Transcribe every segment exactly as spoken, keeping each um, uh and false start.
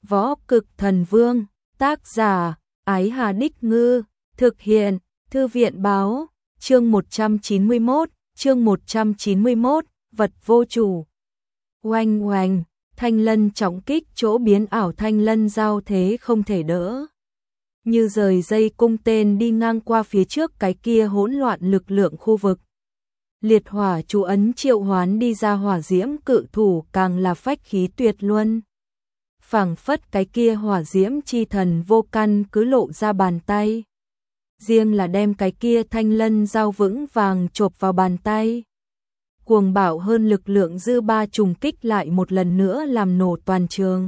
Võ Cực Thần Vương, tác giả, Ái Hà Đích Ngư, thực hiện, Thư viện Báo, chương một trăm chín mươi mốt, chương một trăm chín mươi mốt, vật vô chủ. Oanh oanh, thanh lân trọng kích chỗ biến ảo thanh lân giao thế không thể đỡ. Như rời dây cung tên đi ngang qua phía trước cái kia hỗn loạn lực lượng khu vực. Liệt hỏa chú ấn triệu hoán đi ra hỏa diễm cự thủ càng là phách khí tuyệt luân. Phảng phất cái kia hỏa diễm chi thần vô căn cứ lộ ra bàn tay. Riêng là đem cái kia thanh lân dao vững vàng chộp vào bàn tay. Cuồng bạo hơn lực lượng dư ba trùng kích lại một lần nữa làm nổ toàn trường.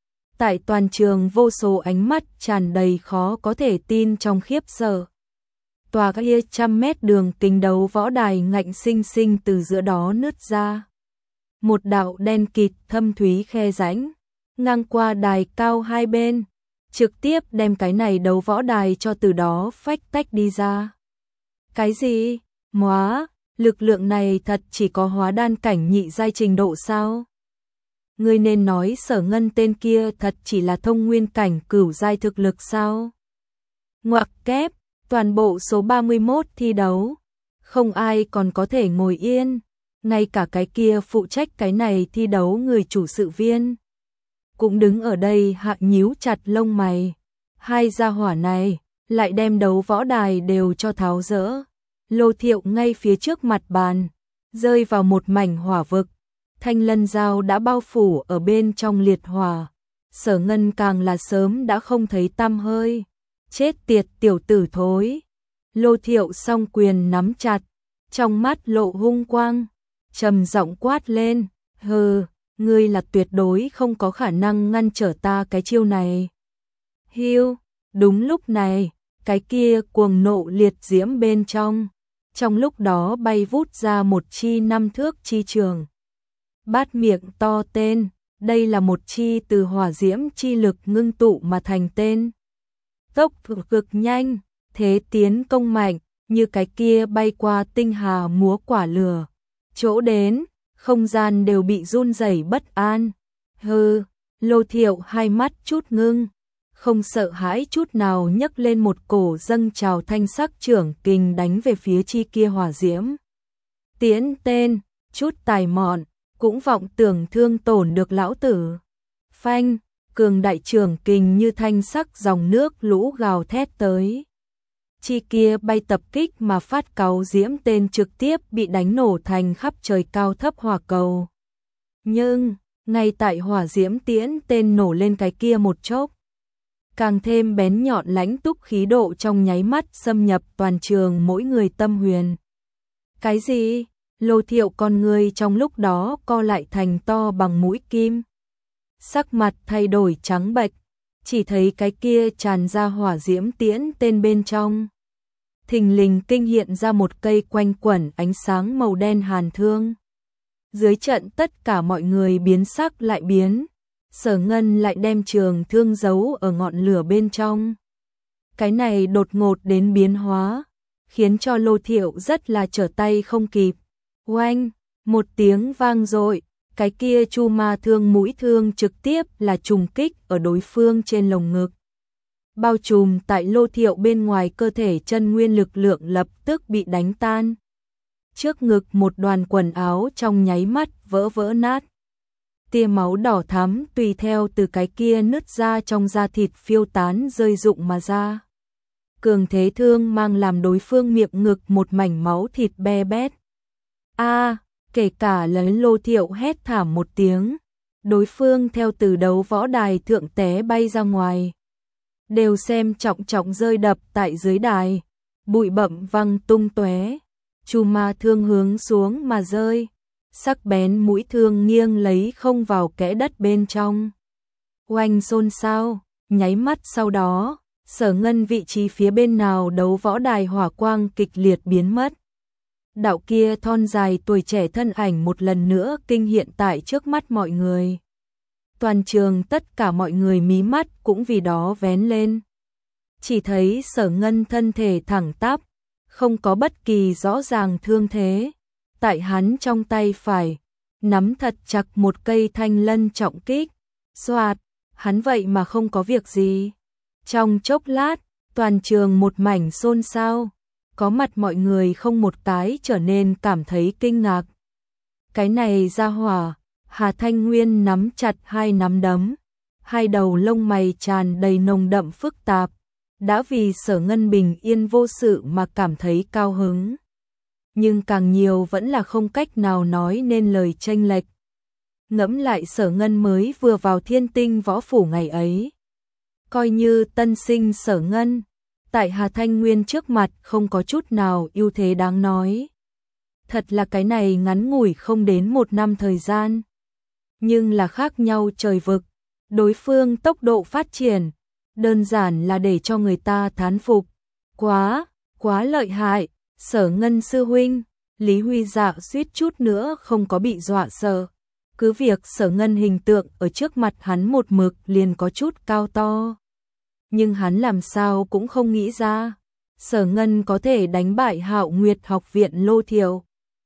Tại toàn trường vô số ánh mắt tràn đầy khó có thể tin trong khiếp sợ. Tòa kia trăm mét đường kính đấu võ đài ngạnh sinh sinh từ giữa đó nứt ra. Một đạo đen kịt thâm thúy khe rãnh, ngang qua đài cao hai bên, trực tiếp đem cái này đấu võ đài cho từ đó phách tách đi ra. Cái gì? Móa, lực lượng này thật chỉ có hóa đan cảnh nhị giai trình độ sao? Ngươi nên nói Sở Ngân tên kia thật chỉ là thông nguyên cảnh cửu giai thực lực sao? Ngoặc kép, toàn bộ số ba mươi mốt thi đấu, không ai còn có thể ngồi yên, ngay cả cái kia phụ trách cái này thi đấu người chủ sự viên cũng đứng ở đây hạ nhíu chặt lông mày. Hai gia hỏa này lại đem đấu võ đài đều cho tháo dỡ. Lô Thiệu ngay phía trước mặt bàn, rơi vào một mảnh hỏa vực. Thanh lân dao đã bao phủ ở bên trong liệt hỏa. Sở Ngân càng là sớm đã không thấy tăm hơi. Chết tiệt tiểu tử thối. Lô Thiệu song quyền nắm chặt, trong mắt lộ hung quang, trầm giọng quát lên, hừ, ngươi là tuyệt đối không có khả năng ngăn trở ta cái chiêu này. Hiu, đúng lúc này, cái kia cuồng nộ liệt diễm bên trong, trong lúc đó bay vút ra một chi năm thước chi trường. Bát miệng to tên, đây là một chi từ hỏa diễm chi lực ngưng tụ mà thành tên. Tốc cực nhanh, thế tiến công mạnh, như cái kia bay qua tinh hà múa quả lửa. Chỗ đến, không gian đều bị run rẩy bất an. Hừ, Lô Thiệu hai mắt chút ngưng, không sợ hãi chút nào nhấc lên một cổ dâng trào thanh sắc trưởng kình đánh về phía chi kia hỏa diễm. Tiễn tên, chút tài mọn, cũng vọng tưởng thương tổn được lão tử. Phanh, cường đại trưởng kình như thanh sắc dòng nước lũ gào thét tới. Chi kia bay tập kích mà phát cáu diễm tên trực tiếp bị đánh nổ thành khắp trời cao thấp hỏa cầu. Nhưng, ngay tại hỏa diễm tiễn tên nổ lên cái kia một chốc, càng thêm bén nhọn lãnh túc khí độ trong nháy mắt xâm nhập toàn trường mỗi người tâm huyền. Cái gì? Lô Thiệu con người trong lúc đó co lại thành to bằng mũi kim. Sắc mặt thay đổi trắng bệch, chỉ thấy cái kia tràn ra hỏa diễm tiễn tên bên trong. Thình lình kinh hiện ra một cây quanh quẩn ánh sáng màu đen hàn thương. Dưới trận tất cả mọi người biến sắc lại biến. Sở Ngân lại đem trường thương giấu ở ngọn lửa bên trong. Cái này đột ngột đến biến hóa, khiến cho Lô Thiệu rất là trở tay không kịp. Oanh, một tiếng vang dội, cái kia chu ma thương mũi thương trực tiếp là trùng kích ở đối phương trên lồng ngực. Bao trùm tại Lô Thiệu bên ngoài cơ thể chân nguyên lực lượng lập tức bị đánh tan. Trước ngực một đoàn quần áo trong nháy mắt vỡ vỡ nát. Tia máu đỏ thắm tùy theo từ cái kia nứt ra trong da thịt phiêu tán rơi rụng mà ra. Cường thế thương mang làm đối phương miệng ngực một mảnh máu thịt be bét. A, kể cả lấy Lô Thiệu hét thảm một tiếng, đối phương theo từ đấu võ đài thượng té bay ra ngoài. Đều xem trọng trọng rơi đập tại dưới đài, bụi bặm văng tung tóe, chu ma thương hướng xuống mà rơi, sắc bén mũi thương nghiêng lấy không vào kẽ đất bên trong. Oanh xôn xao, nháy mắt sau đó, Sở Ngân vị trí phía bên nào đấu võ đài hỏa quang kịch liệt biến mất. Đạo kia thon dài tuổi trẻ thân ảnh một lần nữa kinh hiện tại trước mắt mọi người. Toàn trường tất cả mọi người mí mắt cũng vì đó vén lên. Chỉ thấy Sở Ngân thân thể thẳng tắp, không có bất kỳ rõ ràng thương thế. Tại hắn trong tay phải, nắm thật chặt một cây thanh lân trọng kích. Xoạt, hắn vậy mà không có việc gì. Trong chốc lát, toàn trường một mảnh xôn xao, có mặt mọi người không một cái trở nên cảm thấy kinh ngạc. Cái này ra hỏa, Hà Thanh Nguyên nắm chặt hai nắm đấm, hai đầu lông mày tràn đầy nồng đậm phức tạp, đã vì Sở Ngân bình yên vô sự mà cảm thấy cao hứng. Nhưng càng nhiều vẫn là không cách nào nói nên lời chênh lệch. Ngẫm lại Sở Ngân mới vừa vào Thiên Tinh Võ Phủ ngày ấy. Coi như tân sinh Sở Ngân, tại Hà Thanh Nguyên trước mặt không có chút nào ưu thế đáng nói. Thật là cái này ngắn ngủi không đến một năm thời gian. Nhưng là khác nhau trời vực, đối phương tốc độ phát triển, đơn giản là để cho người ta thán phục. Quá, quá lợi hại, Sở Ngân sư huynh, Lý Huy Dạ suýt chút nữa không có bị dọa sợ. Cứ việc Sở Ngân hình tượng ở trước mặt hắn một mực liền có chút cao to. Nhưng hắn làm sao cũng không nghĩ ra, Sở Ngân có thể đánh bại Hạo Nguyệt học viện Lô Thiệu.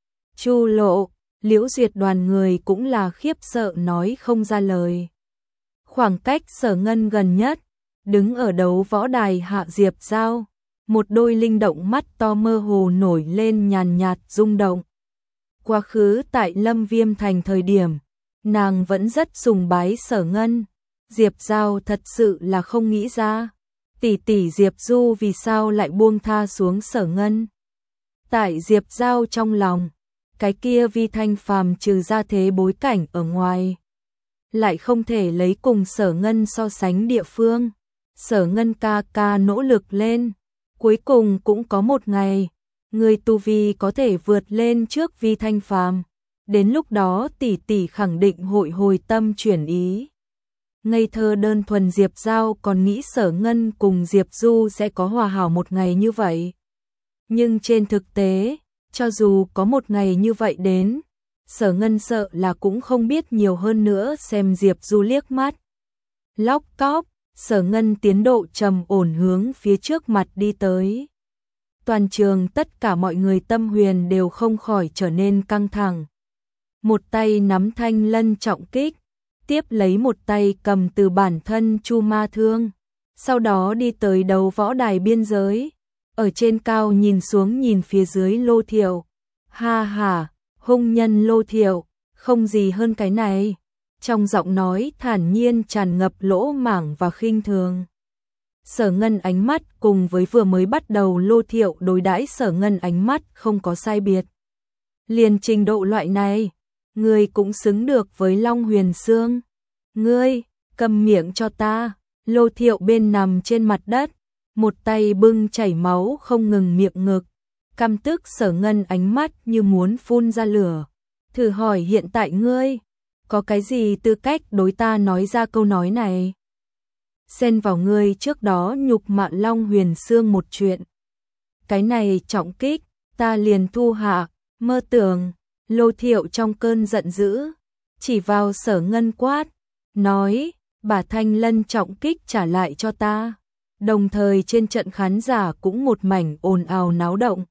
Chu Lộ, Liễu Duyệt đoàn người cũng là khiếp sợ nói không ra lời. Khoảng cách Sở Ngân gần nhất, đứng ở đấu võ đài hạ Diệp Giao, một đôi linh động mắt to mơ hồ nổi lên nhàn nhạt rung động. Quá khứ tại Lâm Viêm Thành thời điểm, nàng vẫn rất sùng bái Sở Ngân. Diệp Giao thật sự là không nghĩ ra, tỷ tỷ Diệp Du vì sao lại buông tha xuống Sở Ngân. Tại Diệp Giao trong lòng, cái kia Vi Thanh Phàm trừ ra thế bối cảnh ở ngoài, lại không thể lấy cùng Sở Ngân so sánh địa phương. Sở Ngân ca ca nỗ lực lên, cuối cùng cũng có một ngày, người tu vi có thể vượt lên trước Vi Thanh Phàm. Đến lúc đó tỷ tỷ khẳng định hội hồi tâm chuyển ý. Ngây thơ đơn thuần Diệp Giao còn nghĩ Sở Ngân cùng Diệp Du sẽ có hòa hảo một ngày như vậy. Nhưng trên thực tế, cho dù có một ngày như vậy đến, Sở Ngân sợ là cũng không biết nhiều hơn nữa xem Diệp Du liếc mắt. Lóc cóp, Sở Ngân tiến độ trầm ổn hướng phía trước mặt đi tới. Toàn trường tất cả mọi người tâm huyền đều không khỏi trở nên căng thẳng. Một tay nắm thanh lân trọng kích, tiếp lấy một tay cầm từ bản thân Chu Ma Thương, sau đó đi tới đầu võ đài biên giới, ở trên cao nhìn xuống nhìn phía dưới Lô Thiệu. Ha ha, hung nhân Lô Thiệu, không gì hơn cái này. Trong giọng nói thản nhiên tràn ngập lỗ mảng và khinh thường. Sở Ngân ánh mắt cùng với vừa mới bắt đầu Lô Thiệu đối đãi Sở Ngân ánh mắt không có sai biệt. Liền trình độ loại này, ngươi cũng xứng được với Long Huyền Xương. Ngươi, cầm miệng cho ta. Lô Thiệu bên nằm trên mặt đất, một tay bưng chảy máu không ngừng miệng ngực. Căm tức Sở Ngân ánh mắt như muốn phun ra lửa. Thử hỏi hiện tại ngươi, có cái gì tư cách đối ta nói ra câu nói này? Xen vào ngươi trước đó nhục mạ Long Huyền Xương một chuyện. Cái này trọng kích, ta liền thu hạ, mơ tưởng. Lô Thiệu trong cơn giận dữ, chỉ vào Sở Ngân quát, nói, bà thanh lân trọng kích trả lại cho ta. Đồng thời trên trận khán giả cũng một mảnh ồn ào náo động.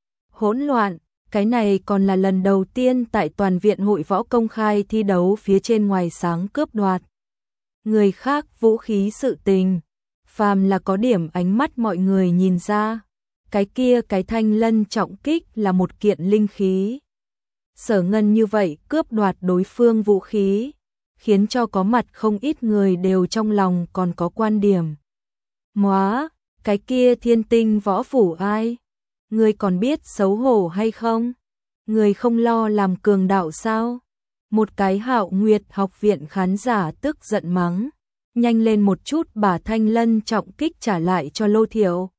Hỗn loạn, cái này còn là lần đầu tiên tại toàn viện hội võ công khai thi đấu phía trên ngoài sáng cướp đoạt. Người khác vũ khí sự tình, phàm là có điểm ánh mắt mọi người nhìn ra, cái kia cái thanh lân trọng kích là một kiện linh khí. Sở Ngân như vậy cướp đoạt đối phương vũ khí, khiến cho có mặt không ít người đều trong lòng còn có quan điểm. Móa, cái kia Thiên Tinh Võ Phủ ai? Người còn biết xấu hổ hay không? Người không lo làm cường đạo sao? Một cái Hạo Nguyệt học viện khán giả tức giận mắng, nhanh lên một chút bà thanh lân trọng kích trả lại cho Lô Thiệu.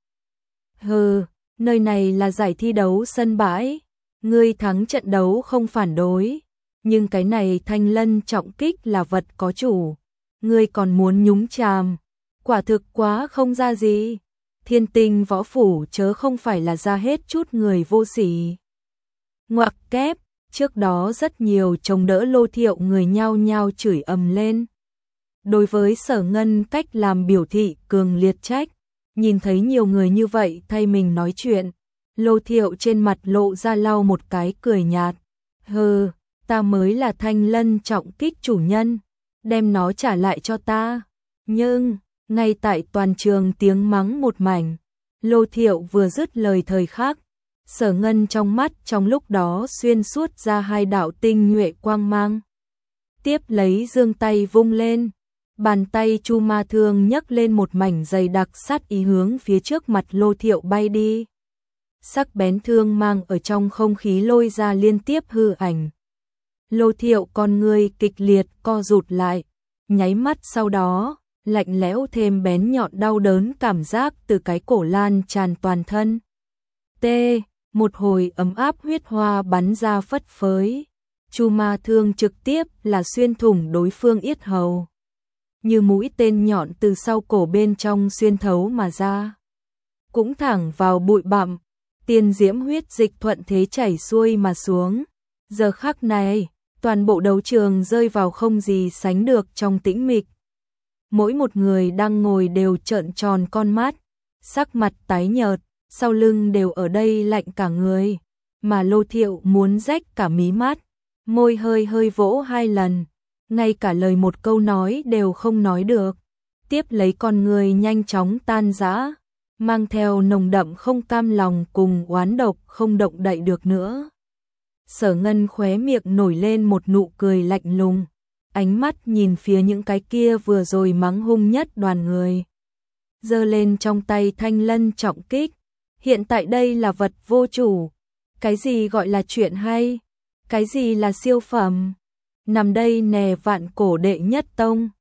Hừ, nơi này là giải thi đấu sân bãi. Ngươi thắng trận đấu không phản đối, nhưng cái này thanh lân trọng kích là vật có chủ, ngươi còn muốn nhúng chàm, quả thực quá không ra gì. Thiên Tinh Võ Phủ chớ không phải là ra hết chút người vô sỉ. Ngoặc kép, trước đó rất nhiều chống đỡ Lô Thiệu người nhao nhao chửi ầm lên. Đối với Sở Ngân cách làm biểu thị cường liệt trách, nhìn thấy nhiều người như vậy thay mình nói chuyện. Lô Thiệu trên mặt lộ ra lau một cái cười nhạt. Hừ, ta mới là thanh lân trọng kích chủ nhân, đem nó trả lại cho ta. Nhưng, ngay tại toàn trường tiếng mắng một mảnh, Lô Thiệu vừa dứt lời thời khắc, Sở Ngân trong mắt trong lúc đó xuyên suốt ra hai đạo tinh nhuệ quang mang. Tiếp lấy giương tay vung lên, bàn tay Chu Ma Thương nhấc lên một mảnh dày đặc sát ý hướng phía trước mặt Lô Thiệu bay đi. Sắc bén thương mang ở trong không khí lôi ra liên tiếp hư ảnh. Lô Thiệu con người kịch liệt co rụt lại, nháy mắt sau đó, lạnh lẽo thêm bén nhọn đau đớn cảm giác từ cái cổ lan tràn toàn thân. T, một hồi ấm áp huyết hoa bắn ra phất phới. Chu Ma Thương trực tiếp là xuyên thủng đối phương yết hầu. Như mũi tên nhọn từ sau cổ bên trong xuyên thấu mà ra. Cũng thẳng vào bụi bặm, tiên diễm huyết dịch thuận thế chảy xuôi mà xuống. Giờ khắc này, toàn bộ đấu trường rơi vào không gì sánh được trong tĩnh mịch. Mỗi một người đang ngồi đều trợn tròn con mắt, sắc mặt tái nhợt, sau lưng đều ở đây lạnh cả người, mà Lô Thiệu muốn rách cả mí mắt, môi hơi hơi vỗ hai lần, ngay cả lời một câu nói đều không nói được. Tiếp lấy con người nhanh chóng tan rã, mang theo nồng đậm không cam lòng cùng oán độc không động đậy được nữa. Sở Ngân khóe miệng nổi lên một nụ cười lạnh lùng, ánh mắt nhìn phía những cái kia vừa rồi mắng hung nhất đoàn người. Giơ lên trong tay thanh lân trọng kích, hiện tại đây là vật vô chủ, cái gì gọi là chuyện hay, cái gì là siêu phẩm, nằm đây nè vạn cổ đệ nhất tông.